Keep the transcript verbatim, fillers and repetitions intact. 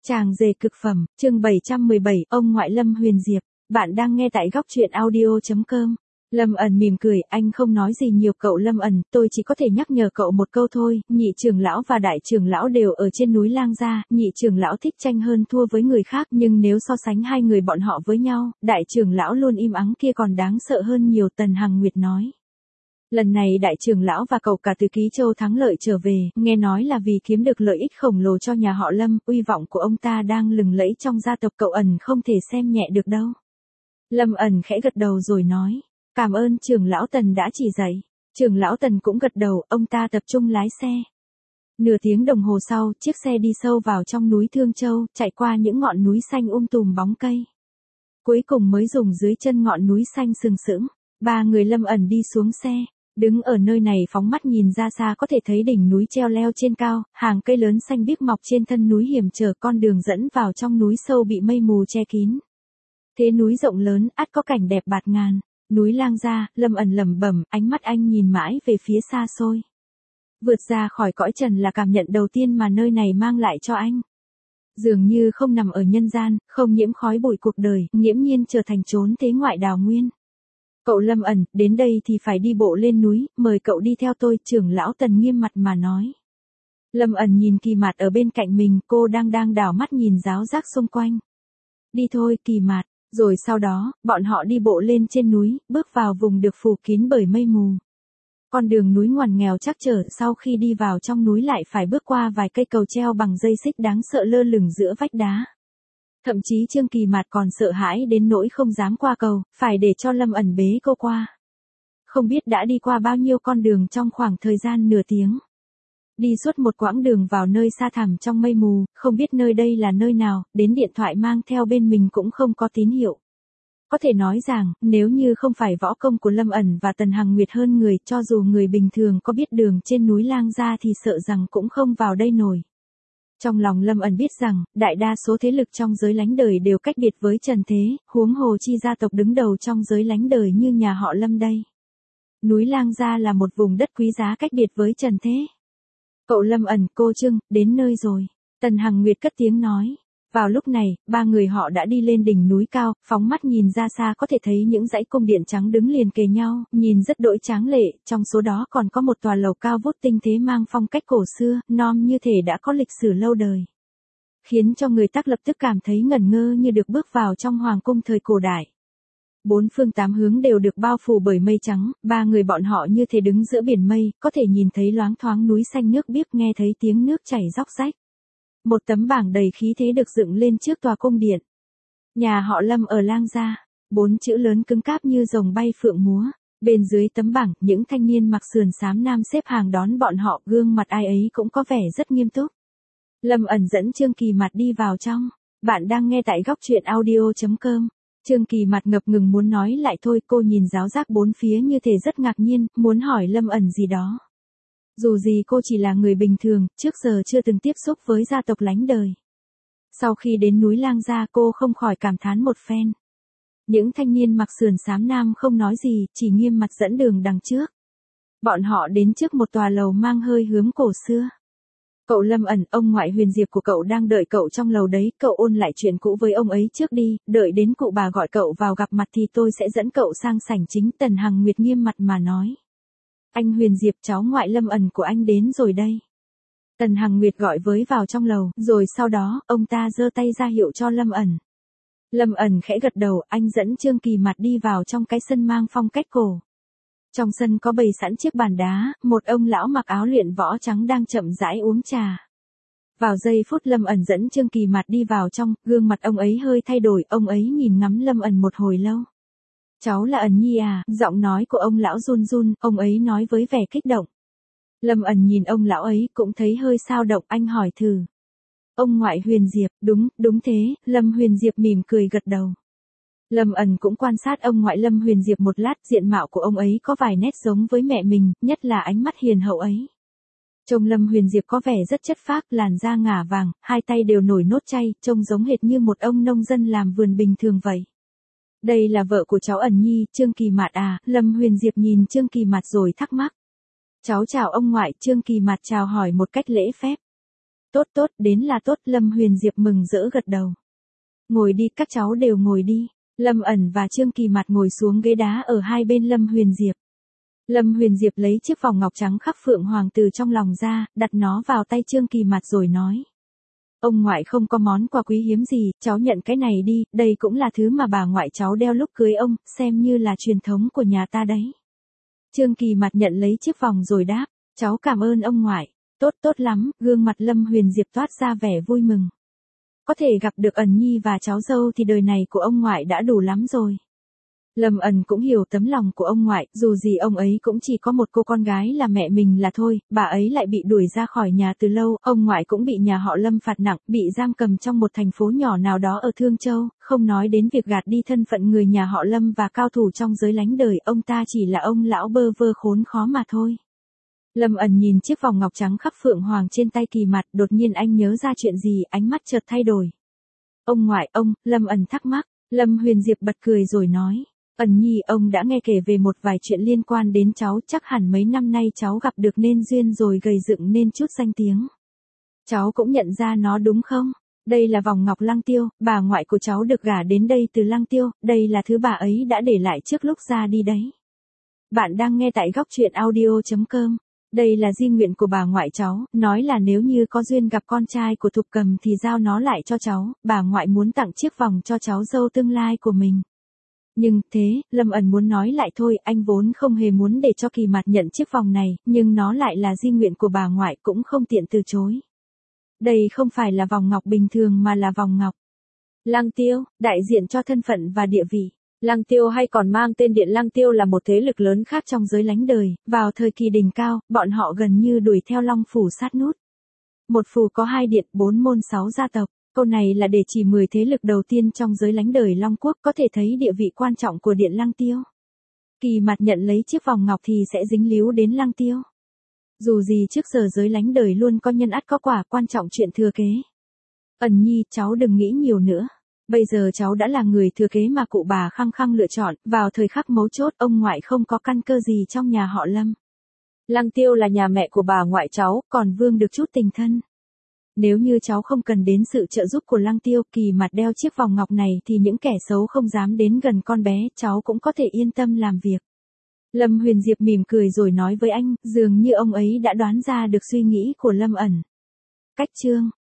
Chàng rể cực phẩm, chương bảy trăm mười bảy, ông ngoại Lâm Huyền Diệp. Bạn đang nghe tại góc truyện audio chấm com. Lâm ẩn mỉm cười, anh không nói gì nhiều. Cậu Lâm ẩn, tôi chỉ có thể nhắc nhở cậu một câu thôi, nhị trưởng lão và đại trưởng lão đều ở trên núi Lang Gia, nhị trưởng lão thích tranh hơn thua với người khác, nhưng nếu so sánh hai người bọn họ với nhau, đại trưởng lão luôn im ắng kia còn đáng sợ hơn nhiều. Tần Hằng Nguyệt nói. Lần này đại trưởng lão và cậu cả từ Ký Châu thắng lợi trở về, nghe nói là vì kiếm được lợi ích khổng lồ cho nhà họ Lâm, uy vọng của ông ta đang lừng lẫy trong gia tộc, cậu ẩn không thể xem nhẹ được đâu. Lâm ẩn khẽ gật đầu rồi nói, cảm ơn trưởng lão Tần đã chỉ dạy. Trưởng lão Tần cũng gật đầu, ông ta tập trung lái xe. Nửa tiếng đồng hồ sau, chiếc xe đi sâu vào trong núi Thương Châu, chạy qua những ngọn núi xanh um tùm bóng cây. Cuối cùng mới dùng dưới chân ngọn núi xanh sừng sững, ba người Lâm ẩn đi xuống xe. Đứng ở nơi này phóng mắt nhìn ra xa có thể thấy đỉnh núi treo leo trên cao, hàng cây lớn xanh biếc mọc trên thân núi hiểm trở, con đường dẫn vào trong núi sâu bị mây mù che kín. Thế núi rộng lớn, ắt có cảnh đẹp bạt ngàn. Núi Lang Gia, Lâm ẩn lẩm bẩm, ánh mắt anh nhìn mãi về phía xa xôi. Vượt ra khỏi cõi trần là cảm nhận đầu tiên mà nơi này mang lại cho anh. Dường như không nằm ở nhân gian, không nhiễm khói bụi cuộc đời, nghiễm nhiên trở thành chốn thế ngoại đào nguyên. Cậu Lâm ẩn, đến đây thì phải đi bộ lên núi, mời cậu đi theo tôi, trưởng lão Tần nghiêm mặt mà nói. Lâm ẩn nhìn Kỳ Mạt ở bên cạnh mình, cô đang đang đảo mắt nhìn ráo rác xung quanh. Đi thôi, Kỳ Mạt, rồi sau đó, bọn họ đi bộ lên trên núi, bước vào vùng được phủ kín bởi mây mù. Con đường núi ngoằn nghèo trắc trở, sau khi đi vào trong núi lại phải bước qua vài cây cầu treo bằng dây xích đáng sợ lơ lửng giữa vách đá. Thậm chí Trương Kỳ Mạt còn sợ hãi đến nỗi không dám qua cầu, phải để cho Lâm ẩn bế cô qua. Không biết đã đi qua bao nhiêu con đường trong khoảng thời gian nửa tiếng. Đi suốt một quãng đường vào nơi xa thẳm trong mây mù, không biết nơi đây là nơi nào, đến điện thoại mang theo bên mình cũng không có tín hiệu. Có thể nói rằng, nếu như không phải võ công của Lâm ẩn và Tần Hằng Nguyệt hơn người, cho dù người bình thường có biết đường trên núi Lang Gia thì sợ rằng cũng không vào đây nổi. Trong lòng Lâm ẩn biết rằng, đại đa số thế lực trong giới lánh đời đều cách biệt với trần thế, huống hồ chi gia tộc đứng đầu trong giới lánh đời như nhà họ Lâm đây. Núi Lang Gia là một vùng đất quý giá cách biệt với trần thế. Cậu Lâm ẩn, cô Trưng, đến nơi rồi. Tần Hằng Nguyệt cất tiếng nói. Vào lúc này, ba người họ đã đi lên đỉnh núi cao, phóng mắt nhìn ra xa có thể thấy những dãy cung điện trắng đứng liền kề nhau, nhìn rất đỗi tráng lệ, trong số đó còn có một tòa lầu cao vút tinh tế mang phong cách cổ xưa, non như thể đã có lịch sử lâu đời. Khiến cho người ta lập tức cảm thấy ngẩn ngơ như được bước vào trong hoàng cung thời cổ đại. Bốn phương tám hướng đều được bao phủ bởi mây trắng, ba người bọn họ như thể đứng giữa biển mây, có thể nhìn thấy loáng thoáng núi xanh nước biếc, nghe thấy tiếng nước chảy róc rách. Một tấm bảng đầy khí thế được dựng lên trước tòa cung điện. Nhà họ Lâm ở Lang Gia, bốn chữ lớn cứng cáp như rồng bay phượng múa. Bên dưới tấm bảng, những thanh niên mặc sườn xám nam xếp hàng đón bọn họ, gương mặt ai ấy cũng có vẻ rất nghiêm túc. Lâm ẩn dẫn Trương Kỳ Mạt đi vào trong. Bạn đang nghe tại góc truyện audio chấm com. Trương Kỳ Mạt ngập ngừng muốn nói lại thôi, cô nhìn ráo rác bốn phía như thể rất ngạc nhiên, muốn hỏi Lâm ẩn gì đó. Dù gì cô chỉ là người bình thường, trước giờ chưa từng tiếp xúc với gia tộc lánh đời. Sau khi đến núi Lang Gia cô không khỏi cảm thán một phen. Những thanh niên mặc sườn xám nam không nói gì, chỉ nghiêm mặt dẫn đường đằng trước. Bọn họ đến trước một tòa lầu mang hơi hướng cổ xưa. Cậu Lâm ẩn, ông ngoại Huyền Diệp của cậu đang đợi cậu trong lầu đấy, cậu ôn lại chuyện cũ với ông ấy trước đi, đợi đến cụ bà gọi cậu vào gặp mặt thì tôi sẽ dẫn cậu sang sảnh chính. Tần Hằng Nguyệt nghiêm mặt mà nói. Anh Huyền Diệp, cháu ngoại Lâm ẩn của anh đến rồi đây. Tần Hằng Nguyệt gọi với vào trong lầu, rồi sau đó, ông ta giơ tay ra hiệu cho Lâm ẩn. Lâm ẩn khẽ gật đầu, anh dẫn Trương Kỳ Mạt đi vào trong cái sân mang phong cách cổ. Trong sân có bày sẵn chiếc bàn đá, một ông lão mặc áo luyện võ trắng đang chậm rãi uống trà. Vào giây phút Lâm ẩn dẫn Trương Kỳ Mạt đi vào trong, gương mặt ông ấy hơi thay đổi, ông ấy nhìn ngắm Lâm ẩn một hồi lâu. Cháu là ẩn nhi à, giọng nói của ông lão run run, ông ấy nói với vẻ kích động. Lâm ẩn nhìn ông lão ấy cũng thấy hơi xao động, anh hỏi thử. Ông ngoại Huyền Diệp, đúng, đúng thế, Lâm Huyền Diệp mỉm cười gật đầu. Lâm ẩn cũng quan sát ông ngoại Lâm Huyền Diệp một lát, diện mạo của ông ấy có vài nét giống với mẹ mình, nhất là ánh mắt hiền hậu ấy. Trông Lâm Huyền Diệp có vẻ rất chất phác, làn da ngả vàng, hai tay đều nổi nốt chay, trông giống hệt như một ông nông dân làm vườn bình thường vậy. Đây là vợ của cháu ẩn nhi, Trương Kỳ Mạt à, Lâm Huyền Diệp nhìn Trương Kỳ Mạt rồi thắc mắc. Cháu chào ông ngoại, Trương Kỳ Mạt chào hỏi một cách lễ phép. Tốt tốt, đến là tốt, Lâm Huyền Diệp mừng rỡ gật đầu. Ngồi đi, các cháu đều ngồi đi. Lâm ẩn và Trương Kỳ Mạt ngồi xuống ghế đá ở hai bên Lâm Huyền Diệp. Lâm Huyền Diệp lấy chiếc vòng ngọc trắng khắc phượng hoàng từ trong lòng ra, đặt nó vào tay Trương Kỳ Mạt rồi nói. Ông ngoại không có món quà quý hiếm gì, cháu nhận cái này đi, đây cũng là thứ mà bà ngoại cháu đeo lúc cưới ông, xem như là truyền thống của nhà ta đấy. Trương Kỳ Mạt nhận lấy chiếc vòng rồi đáp, cháu cảm ơn ông ngoại. Tốt tốt lắm, gương mặt Lâm Huyền Diệp toát ra vẻ vui mừng. Có thể gặp được ẩn nhi và cháu dâu thì đời này của ông ngoại đã đủ lắm rồi. Lâm ẩn cũng hiểu tấm lòng của ông ngoại, dù gì ông ấy cũng chỉ có một cô con gái là mẹ mình là thôi, bà ấy lại bị đuổi ra khỏi nhà từ lâu, ông ngoại cũng bị nhà họ Lâm phạt nặng, bị giam cầm trong một thành phố nhỏ nào đó ở Thương Châu, không nói đến việc gạt đi thân phận người nhà họ Lâm và cao thủ trong giới lánh đời, ông ta chỉ là ông lão bơ vơ khốn khó mà thôi. Lâm ẩn nhìn chiếc vòng ngọc trắng khắc phượng hoàng trên tay Kỳ Mạt, đột nhiên anh nhớ ra chuyện gì, ánh mắt chợt thay đổi. Ông ngoại, ông, Lâm ẩn thắc mắc, Lâm Huyền Diệp bật cười rồi nói. Ẩn nhi, ông đã nghe kể về một vài chuyện liên quan đến cháu, chắc hẳn mấy năm nay cháu gặp được nên duyên rồi gầy dựng nên chút danh tiếng. Cháu cũng nhận ra nó đúng không? Đây là vòng ngọc Lăng Tiêu, bà ngoại của cháu được gả đến đây từ Lăng Tiêu, đây là thứ bà ấy đã để lại trước lúc ra đi đấy. Bạn đang nghe tại góc truyện audio chấm com. Đây là di nguyện của bà ngoại cháu, nói là nếu như có duyên gặp con trai của Thục Cầm thì giao nó lại cho cháu, bà ngoại muốn tặng chiếc vòng cho cháu dâu tương lai của mình. Nhưng, thế, Lâm ẩn muốn nói lại thôi, anh vốn không hề muốn để cho Kỳ Mạt nhận chiếc vòng này, nhưng nó lại là di nguyện của bà ngoại cũng không tiện từ chối. Đây không phải là vòng ngọc bình thường mà là vòng ngọc Lăng Tiêu, đại diện cho thân phận và địa vị. Lăng Tiêu hay còn mang tên Điện Lăng Tiêu là một thế lực lớn khác trong giới lánh đời, vào thời kỳ đỉnh cao, bọn họ gần như đuổi theo Long Phủ sát nút. Một phủ có hai điện, bốn môn sáu gia tộc. Câu này là để chỉ mười thế lực đầu tiên trong giới lánh đời Long Quốc, có thể thấy địa vị quan trọng của Điện Lăng Tiêu. Kỳ Mạt nhận lấy chiếc vòng ngọc thì sẽ dính líu đến Lăng Tiêu. Dù gì trước giờ giới lánh đời luôn có nhân ắt có quả, quan trọng chuyện thừa kế. Ẩn nhi, cháu đừng nghĩ nhiều nữa. Bây giờ cháu đã là người thừa kế mà cụ bà khăng khăng lựa chọn, vào thời khắc mấu chốt ông ngoại không có căn cơ gì trong nhà họ Lâm. Lăng Tiêu là nhà mẹ của bà ngoại cháu, còn Vương được chút tình thân. Nếu như cháu không cần đến sự trợ giúp của Lăng Tiêu, Kỳ Mạt đeo chiếc vòng ngọc này thì những kẻ xấu không dám đến gần con bé, cháu cũng có thể yên tâm làm việc. Lâm Huyền Diệp mỉm cười rồi nói với anh, dường như ông ấy đã đoán ra được suy nghĩ của Lâm ẩn. Cách chương